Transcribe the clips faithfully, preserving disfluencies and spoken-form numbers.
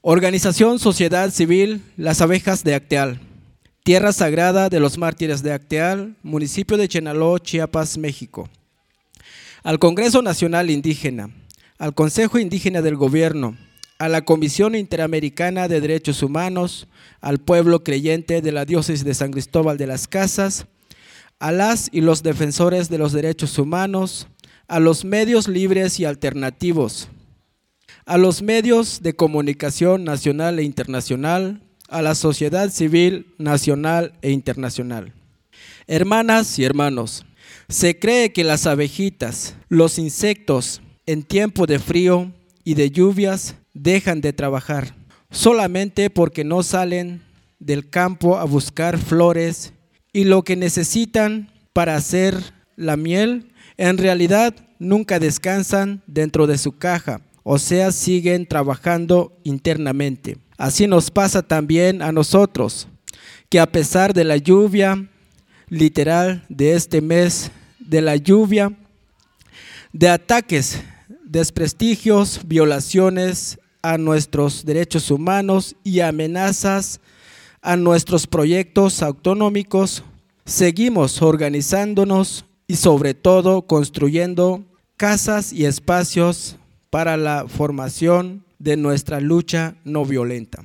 Organización Sociedad Civil Las Abejas de Acteal, Tierra Sagrada de los Mártires de Acteal, municipio de Chenaló, Chiapas, México. Al Congreso Nacional Indígena, al Consejo Indígena del Gobierno, a la Comisión Interamericana de Derechos Humanos, al pueblo creyente de la diócesis de San Cristóbal de las Casas, a las y los defensores de los derechos humanos, a los medios libres y alternativos, a los medios de comunicación nacional e internacional, a la sociedad civil nacional e internacional. Hermanas y hermanos, se cree que las abejitas, los insectos, en tiempo de frío y de lluvias, dejan de trabajar, solamente porque no salen del campo a buscar flores y lo que necesitan para hacer la miel, en realidad nunca descansan dentro de su caja, o sea, siguen trabajando internamente. Así nos pasa también a nosotros, que a pesar de la lluvia literal de este mes, de la lluvia, de ataques, desprestigios, violaciones a nuestros derechos humanos y amenazas a nuestros proyectos autonómicos, seguimos organizándonos y sobre todo construyendo casas y espacios para la formación de nuestra lucha no violenta.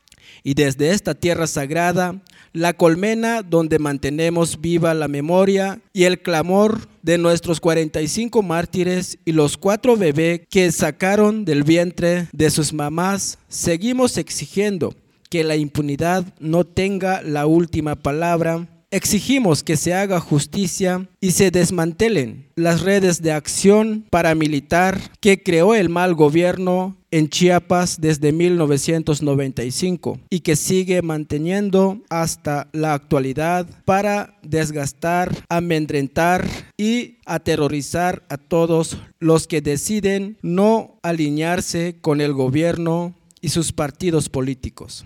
Y desde esta tierra sagrada, la colmena donde mantenemos viva la memoria y el clamor de nuestros cuarenta y cinco mártires y los cuatro bebés que sacaron del vientre de sus mamás, seguimos exigiendo que la impunidad no tenga la última palabra. Exigimos que se haga justicia y se desmantelen las redes de acción paramilitar que creó el mal gobierno en Chiapas desde mil novecientos noventa y cinco y que sigue manteniendo hasta la actualidad para desgastar, amedrentar y aterrorizar a todos los que deciden no alinearse con el gobierno y sus partidos políticos.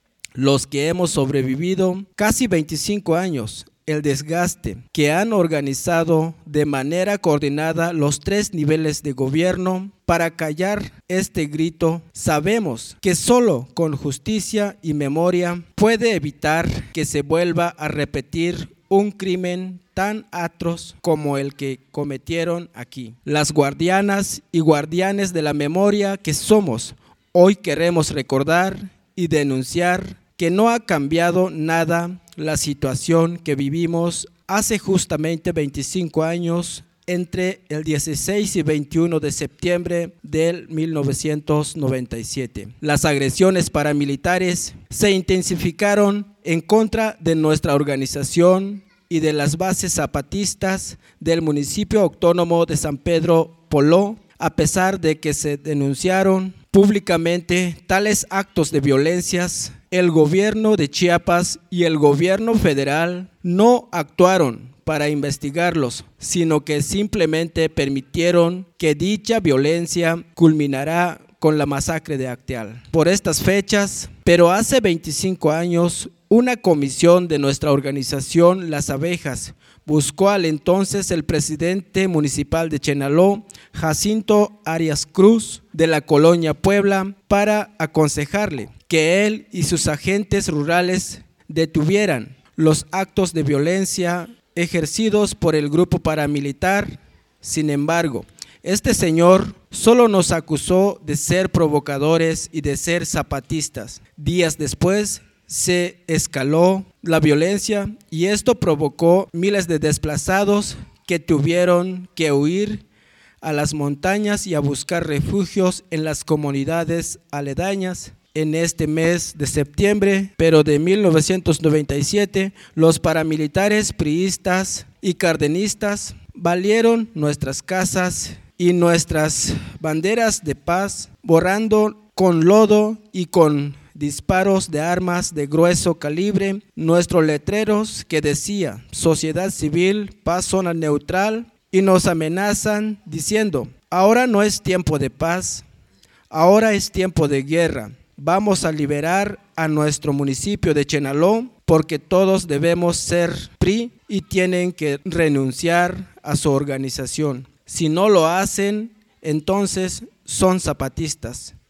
Los que hemos sobrevivido casi veinticinco años, el desgaste que han organizado de manera coordinada los tres niveles de gobierno para callar este grito, sabemos que solo con justicia y memoria puede evitar que se vuelva a repetir un crimen tan atroz como el que cometieron aquí. Las guardianas y guardianes de la memoria que somos, hoy queremos recordar y denunciar que no ha cambiado nada la situación que vivimos hace justamente veinticinco años, entre el dieciséis y veintiuno de septiembre del mil novecientos noventa y siete. Las agresiones paramilitares se intensificaron en contra de nuestra organización y de las bases zapatistas del municipio autónomo de San Pedro Poló, a pesar de que se denunciaron públicamente tales actos de violencias. El gobierno de Chiapas y el gobierno federal no actuaron para investigarlos, sino que simplemente permitieron que dicha violencia culminara con la masacre de Acteal. Por estas fechas, pero hace veinticinco años, una comisión de nuestra organización Las Abejas buscó al entonces el presidente municipal de Chenaló, Jacinto Arias Cruz, de la colonia Puebla, para aconsejarle que él y sus agentes rurales detuvieran los actos de violencia ejercidos por el grupo paramilitar. Sin embargo, este señor solo nos acusó de ser provocadores y de ser zapatistas. Días después se escaló la violencia y esto provocó miles de desplazados que tuvieron que huir a las montañas y a buscar refugios en las comunidades aledañas. En este mes de septiembre, pero de mil novecientos noventa y siete, los paramilitares priistas y cardenistas valieron nuestras casas y nuestras banderas de paz, borrando con lodo y con disparos de armas de grueso calibre nuestros letreros que decía Sociedad Civil, Paz Zona Neutral, y nos amenazan diciendo: ahora no es tiempo de paz, ahora es tiempo de guerra. Vamos a liberar a nuestro municipio de Chenaló porque todos debemos ser P R I y tienen que renunciar a su organización. Si no lo hacen, entonces son zapatistas.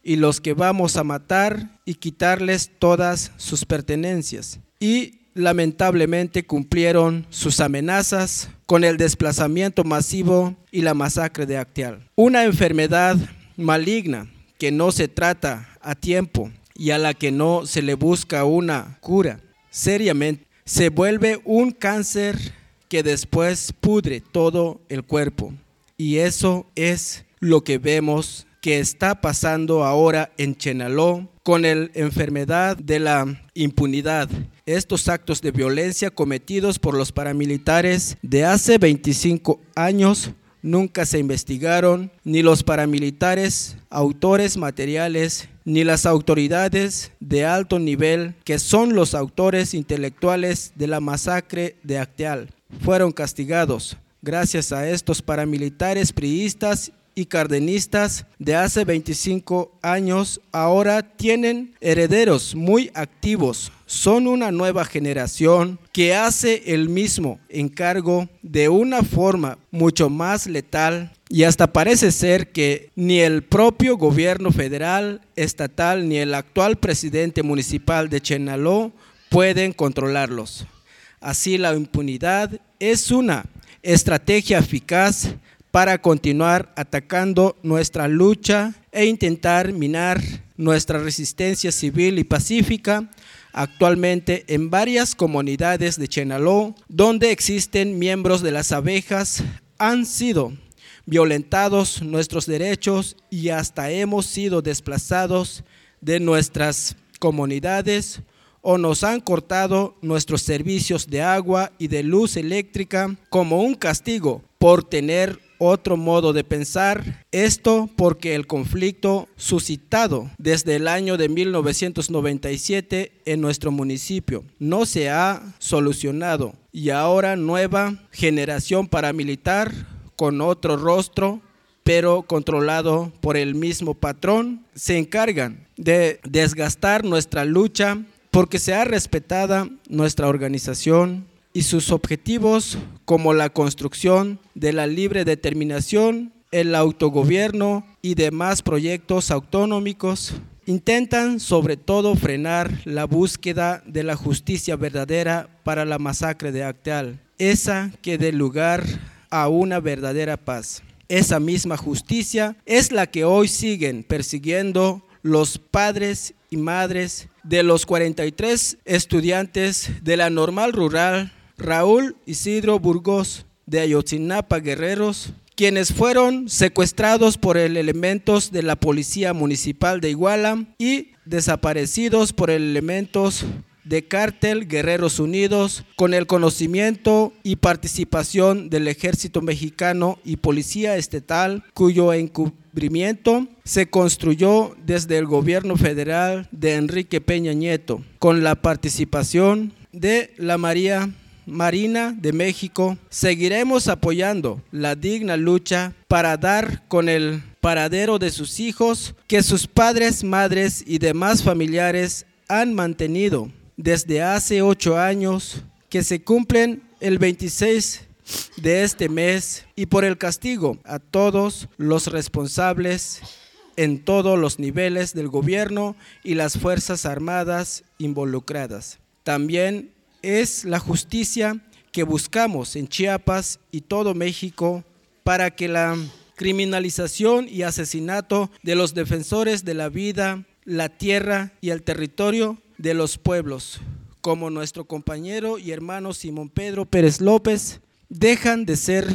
y los que vamos a matar y quitarles todas sus pertenencias. Y lamentablemente cumplieron sus amenazas con el desplazamiento masivo y la masacre de Acteal. Una enfermedad maligna que no se trata a tiempo y a la que no se le busca una cura seriamente, se vuelve un cáncer que después pudre todo el cuerpo. Y eso es lo que vemos que está pasando ahora en Chenaló con la enfermedad de la impunidad. Estos actos de violencia cometidos por los paramilitares de hace veinticinco años nunca se investigaron, ni los paramilitares, autores materiales, ni las autoridades de alto nivel, que son los autores intelectuales de la masacre de Acteal, fueron castigados. Gracias a estos paramilitares priistas y cardenistas de hace veinticinco años, ahora tienen herederos muy activos. Son una nueva generación que hace el mismo encargo de una forma mucho más letal, y hasta parece ser que ni el propio gobierno federal, estatal, ni el actual presidente municipal de Chenaló pueden controlarlos. Así, la impunidad es una estrategia eficaz para continuar atacando nuestra lucha e intentar minar nuestra resistencia civil y pacífica. Actualmente en varias comunidades de Chenaló, donde existen miembros de las abejas, han sido violentados nuestros derechos y hasta hemos sido desplazados de nuestras comunidades, o nos han cortado nuestros servicios de agua y de luz eléctrica como un castigo por tener otro modo de pensar. Esto porque el conflicto suscitado desde el año de mil novecientos noventa y siete en nuestro municipio no se ha solucionado, y ahora nueva generación paramilitar con otro rostro, pero controlado por el mismo patrón, se encargan de desgastar nuestra lucha porque sea respetada nuestra organización y sus objetivos, como la construcción de la libre determinación, el autogobierno y demás proyectos autonómicos. Intentan sobre todo frenar la búsqueda de la justicia verdadera para la masacre de Acteal, esa que dé lugar a una verdadera paz. Esa misma justicia es la que hoy siguen persiguiendo los padres y madres de los cuarenta y tres estudiantes de la normal rural Raúl Isidro Burgos de Ayotzinapa, Guerreros, quienes fueron secuestrados por elementos de la Policía Municipal de Iguala y desaparecidos por elementos de Cártel Guerreros Unidos, con el conocimiento y participación del Ejército Mexicano y Policía Estatal, cuyo encubrimiento se construyó desde el gobierno federal de Enrique Peña Nieto, con la participación de la María Marina de México. Seguiremos apoyando la digna lucha para dar con el paradero de sus hijos que sus padres, madres y demás familiares han mantenido desde hace ocho años, que se cumplen el veintiséis de este mes, y por el castigo a todos los responsables en todos los niveles del gobierno y las fuerzas armadas involucradas. También es la justicia que buscamos en Chiapas y todo México para que la criminalización y asesinato de los defensores de la vida, la tierra y el territorio de los pueblos, como nuestro compañero y hermano Simón Pedro Pérez López, dejan de ser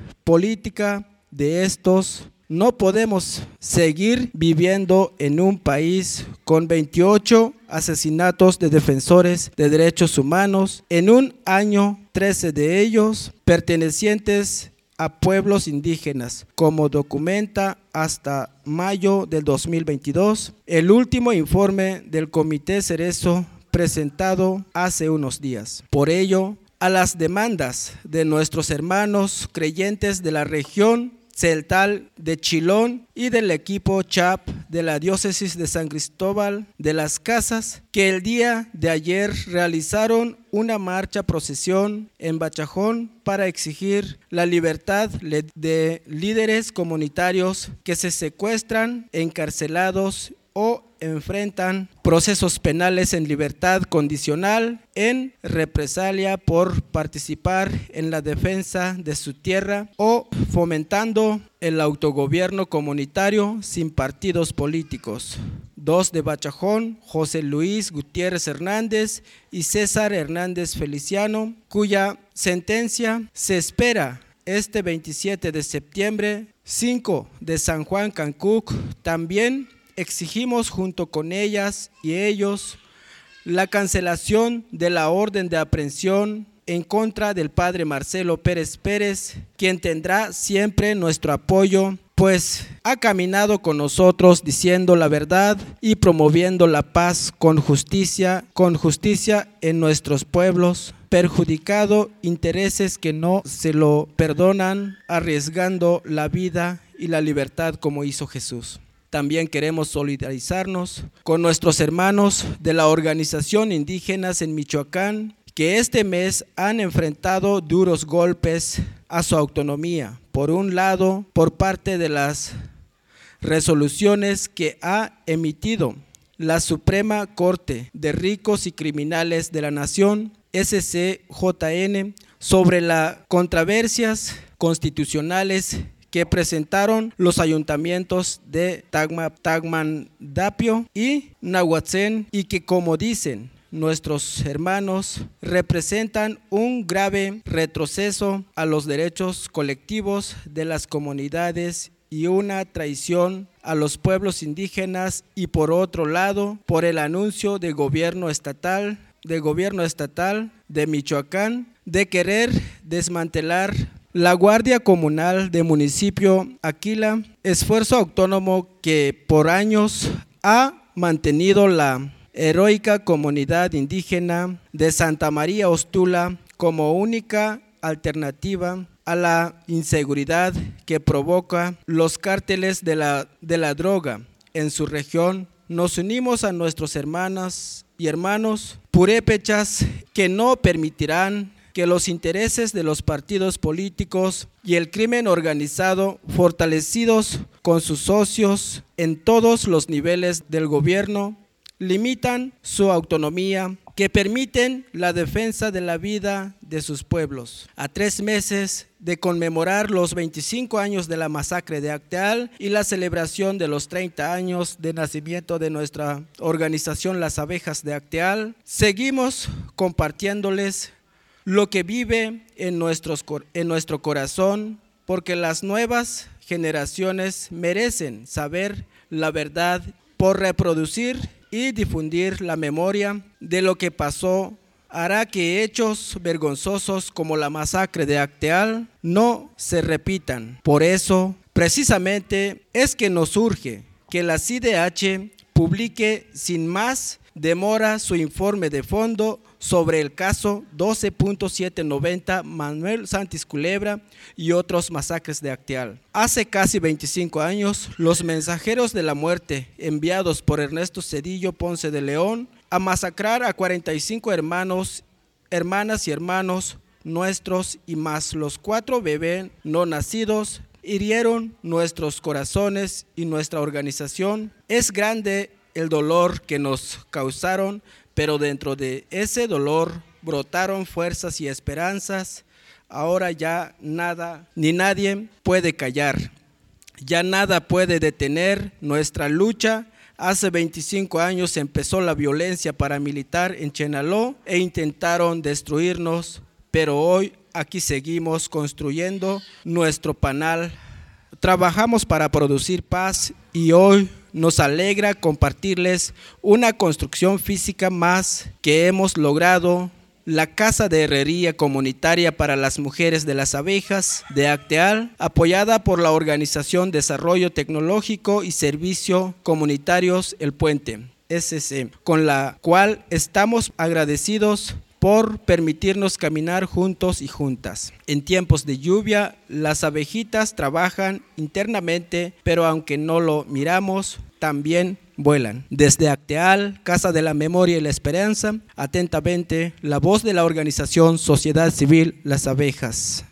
política de estos. No podemos seguir viviendo en un país con veintiocho asesinatos de defensores de derechos humanos en un año, trece de ellos pertenecientes a pueblos indígenas, como documenta hasta mayo del dos mil veintidós el último informe del Comité Cerezo presentado hace unos días. Por ello, a las demandas de nuestros hermanos creyentes de la región celtal de Chilón y del equipo C H A P de la diócesis de San Cristóbal de las Casas, que el día de ayer realizaron una marcha procesión en Bachajón para exigir la libertad de líderes comunitarios que se secuestran, encarcelados o enfrentan procesos penales en libertad condicional en represalia por participar en la defensa de su tierra o fomentando el autogobierno comunitario sin partidos políticos. Dos de Bachajón, José Luis Gutiérrez Hernández y César Hernández Feliciano, cuya sentencia se espera este veintisiete de septiembre. Cinco de San Juan Cancuc, también exigimos junto con ellas y ellos la cancelación de la orden de aprehensión en contra del padre Marcelo Pérez Pérez, quien tendrá siempre nuestro apoyo, pues ha caminado con nosotros diciendo la verdad y promoviendo la paz con justicia, con justicia en nuestros pueblos, perjudicado intereses que no se lo perdonan, arriesgando la vida y la libertad como hizo Jesús. También queremos solidarizarnos con nuestros hermanos de la Organización Indígenas en Michoacán, que este mes han enfrentado duros golpes a su autonomía. Por un lado, por parte de las resoluciones que ha emitido la Suprema Corte de Ricos y Criminales de la Nación, S C J N, sobre las controversias constitucionales que presentaron los ayuntamientos de Tacma, Tacmandapio y Nahuatzén, y que, como dicen nuestros hermanos, representan un grave retroceso a los derechos colectivos de las comunidades y una traición a los pueblos indígenas, y por otro lado, por el anuncio de gobierno estatal, de gobierno estatal de Michoacán de querer desmantelar la Guardia Comunal de Municipio Aquila, esfuerzo autónomo que por años ha mantenido la heroica comunidad indígena de Santa María Ostula como única alternativa a la inseguridad que provoca los cárteles de la, de la droga en su región. Nos unimos a nuestros hermanas y hermanos purépechas que no permitirán que los intereses de los partidos políticos y el crimen organizado, fortalecidos con sus socios en todos los niveles del gobierno, limitan su autonomía, que permiten la defensa de la vida de sus pueblos. A tres meses de conmemorar los veinticinco años de la masacre de Acteal y la celebración de los treinta años de nacimiento de nuestra organización Las Abejas de Acteal, seguimos compartiéndoles lo que vive en, nuestros, en nuestro corazón, porque las nuevas generaciones merecen saber la verdad por reproducir y difundir la memoria de lo que pasó. Hará que hechos vergonzosos como la masacre de Acteal no se repitan. Por eso, precisamente, es que nos urge que la C I D H publique sin más demora su informe de fondo sobre el caso doce punto setecientos noventa Manuel Santis Culebra y otros masacres de Acteal. Hace casi veinticinco años, los mensajeros de la muerte enviados por Ernesto Zedillo Ponce de León a masacrar a cuarenta y cinco hermanos, hermanas y hermanos nuestros y más los cuatro bebés no nacidos, hirieron nuestros corazones y nuestra organización. Es grande el dolor que nos causaron, pero dentro de ese dolor brotaron fuerzas y esperanzas. Ahora ya nada ni nadie puede callar, ya nada puede detener nuestra lucha. Hace veinticinco años empezó la violencia paramilitar en Chenaló e intentaron destruirnos, pero hoy aquí seguimos construyendo nuestro panal. Trabajamos para producir paz y hoy nos alegra compartirles una construcción física más que hemos logrado, la Casa de Herrería Comunitaria para las Mujeres de las Abejas de Acteal, apoyada por la Organización Desarrollo Tecnológico y Servicio Comunitarios El Puente, S C, con la cual estamos agradecidos por permitirnos caminar juntos y juntas. En tiempos de lluvia, las abejitas trabajan internamente, pero aunque no lo miramos, también vuelan. Desde Acteal, Casa de la Memoria y la Esperanza, atentamente, la voz de la organización Sociedad Civil Las Abejas.